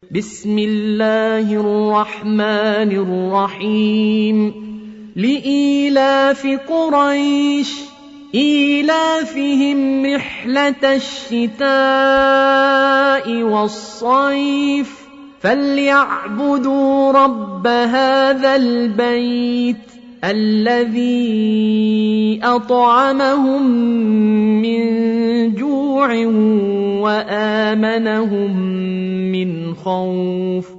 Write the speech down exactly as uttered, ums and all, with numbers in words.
بسم الله الرحمن الرحيم لإيلاف قريش إيلافهم رحلة الشتاء والصيف فليعبدوا رب هذا البيت الذي أطعمهم من جوع وآمنهم من خوف